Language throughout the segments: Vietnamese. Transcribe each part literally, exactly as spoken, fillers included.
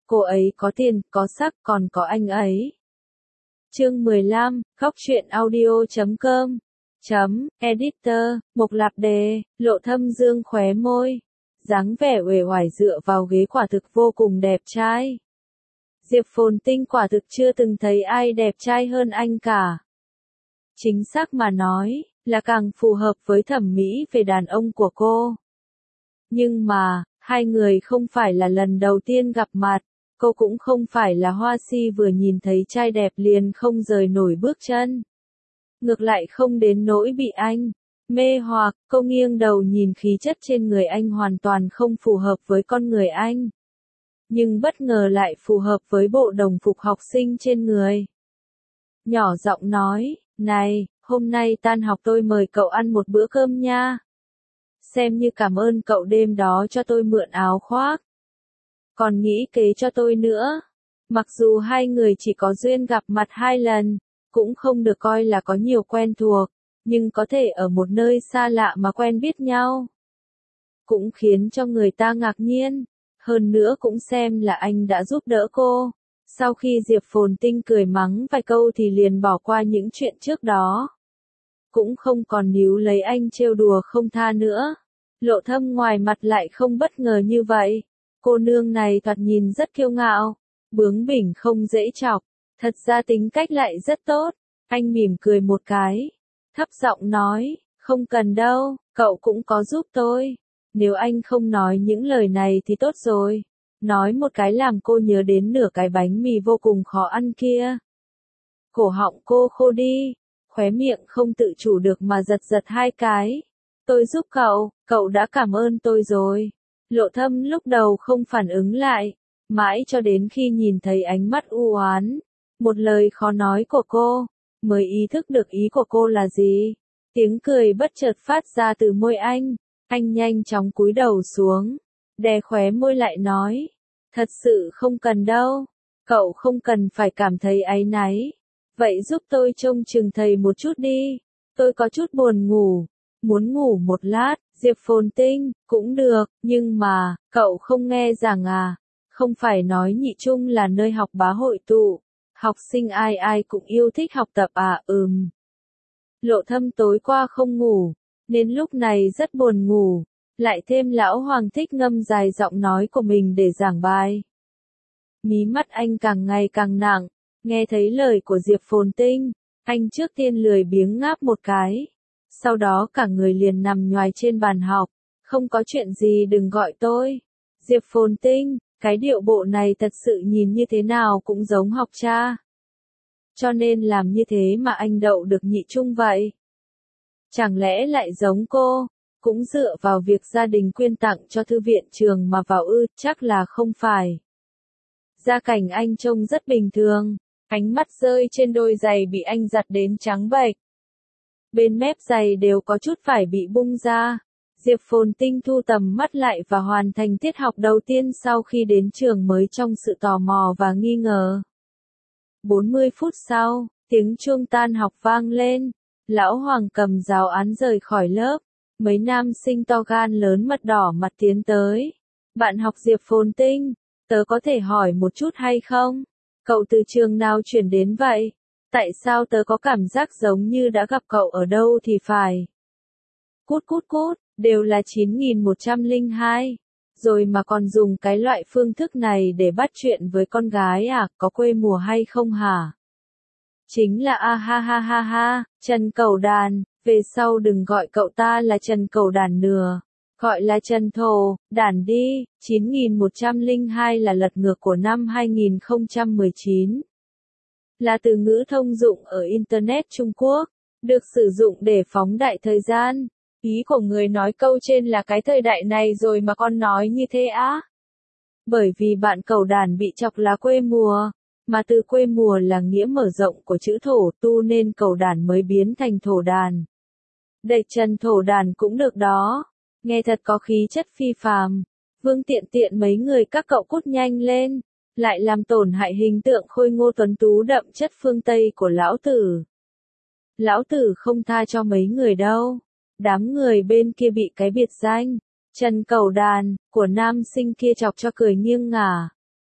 Cô ấy có tiền, có sắc, còn có anh ấy. Chương mười lăm, khóc chuyện audio chấm com. Chấm, editor, Mộc Lạp Đề, Lộ Thâm dương khóe môi. Dáng vẻ uể oải dựa vào ghế quả thực vô cùng đẹp trai. Diệp Phồn Tinh quả thực chưa từng thấy ai đẹp trai hơn anh cả. Chính xác mà nói, là càng phù hợp với thẩm mỹ về đàn ông của cô. Nhưng mà, hai người không phải là lần đầu tiên gặp mặt, cô cũng không phải là hoa si vừa nhìn thấy trai đẹp liền không rời nổi bước chân. Ngược lại không đến nỗi bị anh mê hoặc, cô nghiêng đầu nhìn khí chất trên người anh hoàn toàn không phù hợp với con người anh. Nhưng bất ngờ lại phù hợp với bộ đồng phục học sinh trên người. Nhỏ giọng nói, này, hôm nay tan học tôi mời cậu ăn một bữa cơm nha. Xem như cảm ơn cậu đêm đó cho tôi mượn áo khoác. Còn nghĩ kế cho tôi nữa. Mặc dù hai người chỉ có duyên gặp mặt hai lần, cũng không được coi là có nhiều quen thuộc, nhưng có thể ở một nơi xa lạ mà quen biết nhau. Cũng khiến cho người ta ngạc nhiên, hơn nữa cũng xem là anh đã giúp đỡ cô. Sau khi Diệp Phồn Tinh cười mắng vài câu thì liền bỏ qua những chuyện trước đó. Cũng không còn níu lấy anh trêu đùa không tha nữa. Lộ Thâm ngoài mặt lại không bất ngờ như vậy. Cô nương này thoạt nhìn rất kiêu ngạo, bướng bỉnh không dễ chọc, thật ra tính cách lại rất tốt. Anh mỉm cười một cái, thấp giọng nói, không cần đâu, cậu cũng có giúp tôi. Nếu anh không nói những lời này thì tốt rồi. Nói một cái làm cô nhớ đến nửa cái bánh mì vô cùng khó ăn kia. Cổ họng cô khô đi, khóe miệng không tự chủ được mà giật giật hai cái. Tôi giúp cậu, cậu đã cảm ơn tôi rồi. Lộ Thâm lúc đầu không phản ứng lại, mãi cho đến khi nhìn thấy ánh mắt u oán, một lời khó nói của cô, mới ý thức được ý của cô là gì. Tiếng cười bất chợt phát ra từ môi anh, anh nhanh chóng cúi đầu xuống, đè khóe môi lại nói, thật sự không cần đâu, cậu không cần phải cảm thấy áy náy. Vậy giúp tôi trông chừng thầy một chút đi, tôi có chút buồn ngủ, muốn ngủ một lát. Diệp Phồn Tinh, cũng được, nhưng mà, cậu không nghe rằng à, không phải nói Nhị Trung là nơi học bá hội tụ, học sinh ai ai cũng yêu thích học tập à, ừm. Lộ Thâm tối qua không ngủ, nên lúc này rất buồn ngủ, lại thêm lão Hoàng thích ngâm dài giọng nói của mình để giảng bài. Mí mắt anh càng ngày càng nặng, nghe thấy lời của Diệp Phồn Tinh, anh trước tiên lười biếng ngáp một cái. Sau đó cả người liền nằm nhoài trên bàn học, không có chuyện gì đừng gọi tôi. Diệp Phồn Tinh, cái điệu bộ này thật sự nhìn như thế nào cũng giống học cha. Cho nên làm như thế mà anh đậu được Nhị Trung vậy. Chẳng lẽ lại giống cô, cũng dựa vào việc gia đình quyên tặng cho thư viện trường mà vào ư, chắc là không phải. Gia cảnh anh trông rất bình thường, ánh mắt rơi trên đôi giày bị anh giặt đến trắng bệch. Bên mép giày đều có chút vải bị bung ra. Diệp Phồn Tinh thu tầm mắt lại và hoàn thành tiết học đầu tiên sau khi đến trường mới trong sự tò mò và nghi ngờ. bốn mươi phút sau, tiếng chuông tan học vang lên. Lão Hoàng cầm giáo án rời khỏi lớp. Mấy nam sinh to gan lớn mặt đỏ mặt tiến tới. Bạn học Diệp Phồn Tinh, tớ có thể hỏi một chút hay không? Cậu từ trường nào chuyển đến vậy? Tại sao tớ có cảm giác giống như đã gặp cậu ở đâu thì phải. Cút cút cút, đều là chín nghìn một trăm lẻ hai. Rồi mà còn dùng cái loại phương thức này để bắt chuyện với con gái à, có quê mùa hay không hả? Chính là a ha ha ha ha, Trần Cẩu Đàn, về sau đừng gọi cậu ta là Trần Cẩu Đàn nữa. Gọi là Trần Thổ, Đàn đi, chín nghìn một trăm lẻ hai là lật ngược của năm hai nghìn không trăm mười chín. Là từ ngữ thông dụng ở Internet Trung Quốc, được sử dụng để phóng đại thời gian. Ý của người nói câu trên là cái thời đại này rồi mà con nói như thế á. Bởi vì bạn Cẩu Đàn bị chọc là quê mùa, mà từ quê mùa là nghĩa mở rộng của chữ thổ tu nên Cẩu Đàn mới biến thành Thổ Đàn. Đẩy Trần Thổ Đàn cũng được đó, nghe thật có khí chất phi phàm. Vương tiện tiện mấy người các cậu cút nhanh lên. Lại làm tổn hại hình tượng khôi ngô tuấn tú đậm chất phương Tây của lão tử. Lão tử không tha cho mấy người đâu. Đám người bên kia bị cái biệt danh Trần Cẩu Đàn của nam sinh kia chọc cho cười nghiêng ngả.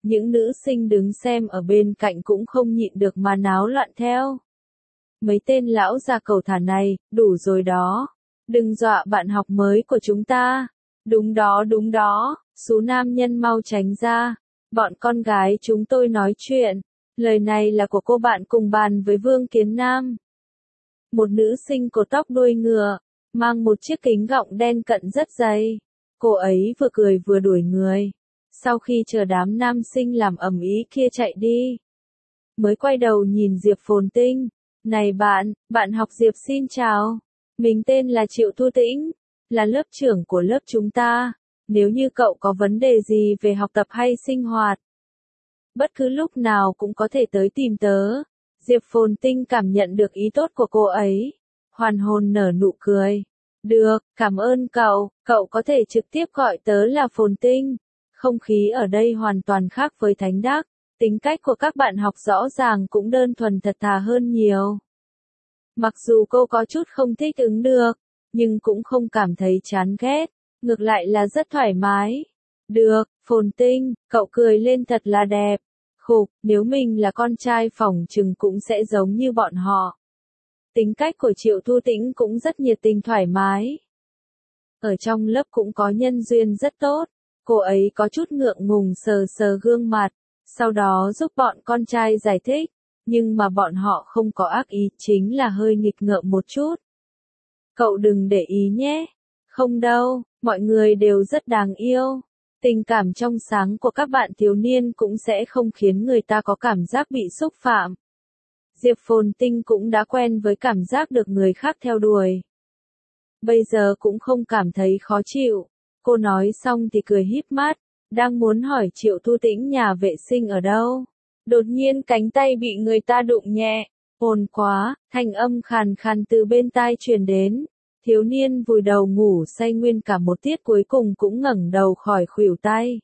Những nữ sinh đứng xem ở bên cạnh cũng không nhịn được mà náo loạn theo. Mấy tên lão già cầu thả này, đủ rồi đó. Đừng dọa bạn học mới của chúng ta. Đúng đó đúng đó, số nam nhân mau tránh ra. Bọn con gái chúng tôi nói chuyện. Lời này là của cô bạn cùng bàn với Vương Kiến Nam. Một nữ sinh cột tóc đuôi ngựa, mang một chiếc kính gọng đen cận rất dày. Cô ấy vừa cười vừa đuổi người. Sau khi chờ đám nam sinh làm ầm ĩ kia chạy đi, mới quay đầu nhìn Diệp Phồn Tinh. Này bạn, bạn học Diệp xin chào. Mình tên là Triệu Thu Tĩnh, là lớp trưởng của lớp chúng ta. Nếu như cậu có vấn đề gì về học tập hay sinh hoạt, bất cứ lúc nào cũng có thể tới tìm tớ. Diệp Phồn Tinh cảm nhận được ý tốt của cô ấy. Hoàn hồn nở nụ cười. Được, cảm ơn cậu, cậu có thể trực tiếp gọi tớ là Phồn Tinh. Không khí ở đây hoàn toàn khác với Thánh Đắc. Tính cách của các bạn học rõ ràng cũng đơn thuần thật thà hơn nhiều. Mặc dù cô có chút không thích ứng được, nhưng cũng không cảm thấy chán ghét, ngược lại là rất thoải mái. Được, Phồn Tinh, cậu cười lên thật là đẹp. Khục, nếu mình là con trai phỏng chừng cũng sẽ giống như bọn họ. Tính cách của Triệu Thu Tĩnh cũng rất nhiệt tình thoải mái. Ở trong lớp cũng có nhân duyên rất tốt. Cô ấy có chút ngượng ngùng sờ sờ gương mặt, sau đó giúp bọn con trai giải thích, nhưng mà bọn họ không có ác ý, chính là hơi nghịch ngợm một chút. Cậu đừng để ý nhé. Không đâu, mọi người đều rất đáng yêu. Tình cảm trong sáng của các bạn thiếu niên cũng sẽ không khiến người ta có cảm giác bị xúc phạm. Diệp Phồn Tinh cũng đã quen với cảm giác được người khác theo đuổi. Bây giờ cũng không cảm thấy khó chịu. Cô nói xong thì cười híp mắt, đang muốn hỏi Triệu Thu Tĩnh nhà vệ sinh ở đâu. Đột nhiên cánh tay bị người ta đụng nhẹ. Ồn quá, thanh âm khàn khàn từ bên tai truyền đến. Thiếu niên vùi đầu ngủ say nguyên cả một tiết cuối cùng cũng ngẩng đầu khỏi khuỷu tay.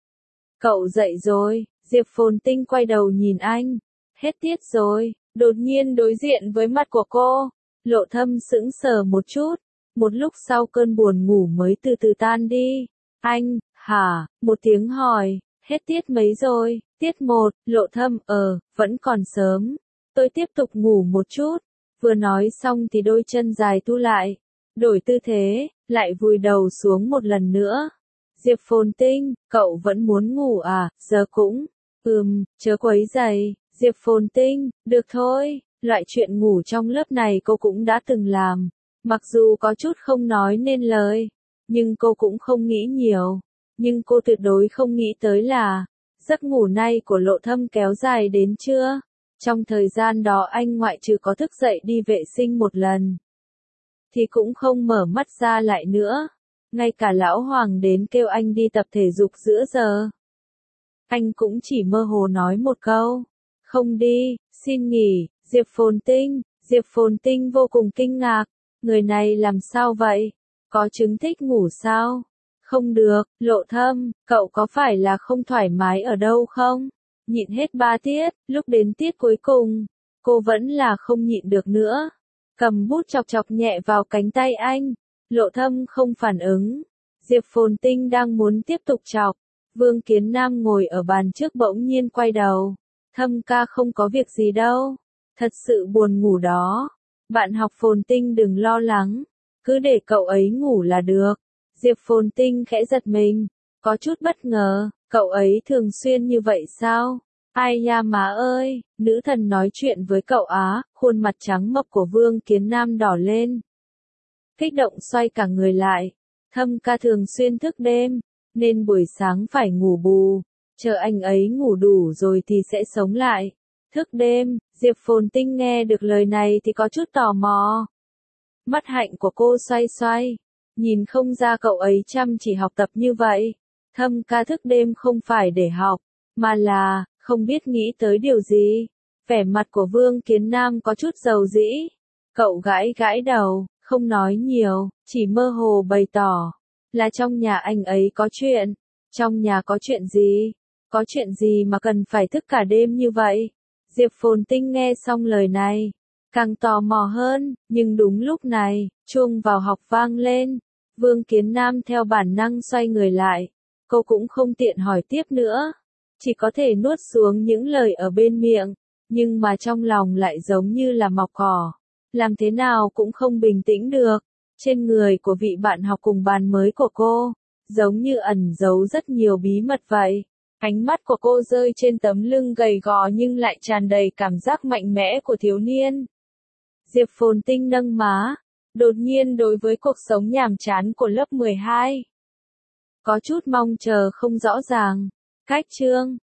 Cậu dậy rồi, Diệp Phồn Tinh quay đầu nhìn anh. Hết tiết rồi, đột nhiên đối diện với mặt của cô. Lộ Thâm sững sờ một chút. Một lúc sau cơn buồn ngủ mới từ từ tan đi. Anh, hả, một tiếng hỏi, hết tiết mấy rồi, tiết một, Lộ Thâm, ờ, vẫn còn sớm. Tôi tiếp tục ngủ một chút. Vừa nói xong thì đôi chân dài thu lại. Đổi tư thế, lại vùi đầu xuống một lần nữa. Diệp Phồn Tinh, cậu vẫn muốn ngủ à, giờ cũng. Ừm, chớ quấy giày. Diệp Phồn Tinh, được thôi, loại chuyện ngủ trong lớp này cô cũng đã từng làm. Mặc dù có chút không nói nên lời, nhưng cô cũng không nghĩ nhiều. Nhưng cô tuyệt đối không nghĩ tới là, giấc ngủ nay của Lộ Thâm kéo dài đến trưa. Trong thời gian đó anh ngoại trừ có thức dậy đi vệ sinh một lần, thì cũng không mở mắt ra lại nữa. Ngay cả lão Hoàng đến kêu anh đi tập thể dục giữa giờ, anh cũng chỉ mơ hồ nói một câu, không đi, xin nghỉ. Diệp Phồn Tinh, Diệp Phồn Tinh vô cùng kinh ngạc. Người này làm sao vậy? Có chứng thích ngủ sao? Không được, Lộ Thâm, cậu có phải là không thoải mái ở đâu không? Nhịn hết ba tiết, lúc đến tiết cuối cùng, cô vẫn là không nhịn được nữa. Cầm bút chọc chọc nhẹ vào cánh tay anh. Lộ Thâm không phản ứng. Diệp Phồn Tinh đang muốn tiếp tục chọc. Vương Kiến Nam ngồi ở bàn trước bỗng nhiên quay đầu. Thâm ca không có việc gì đâu. Thật sự buồn ngủ đó. Bạn học Phồn Tinh đừng lo lắng. Cứ để cậu ấy ngủ là được. Diệp Phồn Tinh khẽ giật mình. Có chút bất ngờ. Cậu ấy thường xuyên như vậy sao? Ai nha má ơi, nữ thần nói chuyện với cậu á, khuôn mặt trắng mập của Vương Kiến Nam đỏ lên. Kích động xoay cả người lại. Thâm ca thường xuyên thức đêm, nên buổi sáng phải ngủ bù. Chờ anh ấy ngủ đủ rồi thì sẽ sống lại. Thức đêm, Diệp Phồn Tinh nghe được lời này thì có chút tò mò. Mắt hạnh của cô xoay xoay. Nhìn không ra cậu ấy chăm chỉ học tập như vậy. Thâm ca thức đêm không phải để học, mà là, không biết nghĩ tới điều gì. Vẻ mặt của Vương Kiến Nam có chút dầu dĩ. Cậu gãi gãi đầu, không nói nhiều, chỉ mơ hồ bày tỏ. Là trong nhà anh ấy có chuyện. Trong nhà có chuyện gì? Có chuyện gì mà cần phải thức cả đêm như vậy? Diệp Phồn Tinh nghe xong lời này, càng tò mò hơn, nhưng đúng lúc này, chuông vào học vang lên. Vương Kiến Nam theo bản năng xoay người lại. Cô cũng không tiện hỏi tiếp nữa. chỉ có thể nuốt xuống những lời ở bên miệng, nhưng mà trong lòng lại giống như là mọc cỏ, làm thế nào cũng không bình tĩnh được. Trên người của vị bạn học cùng bàn mới của cô, giống như ẩn giấu rất nhiều bí mật vậy. Ánh mắt của cô rơi trên tấm lưng gầy gò nhưng lại tràn đầy cảm giác mạnh mẽ của thiếu niên. Diệp Phồn Tinh nâng má, đột nhiên đối với cuộc sống nhàm chán của lớp mười hai. Có chút mong chờ không rõ ràng. Cách chương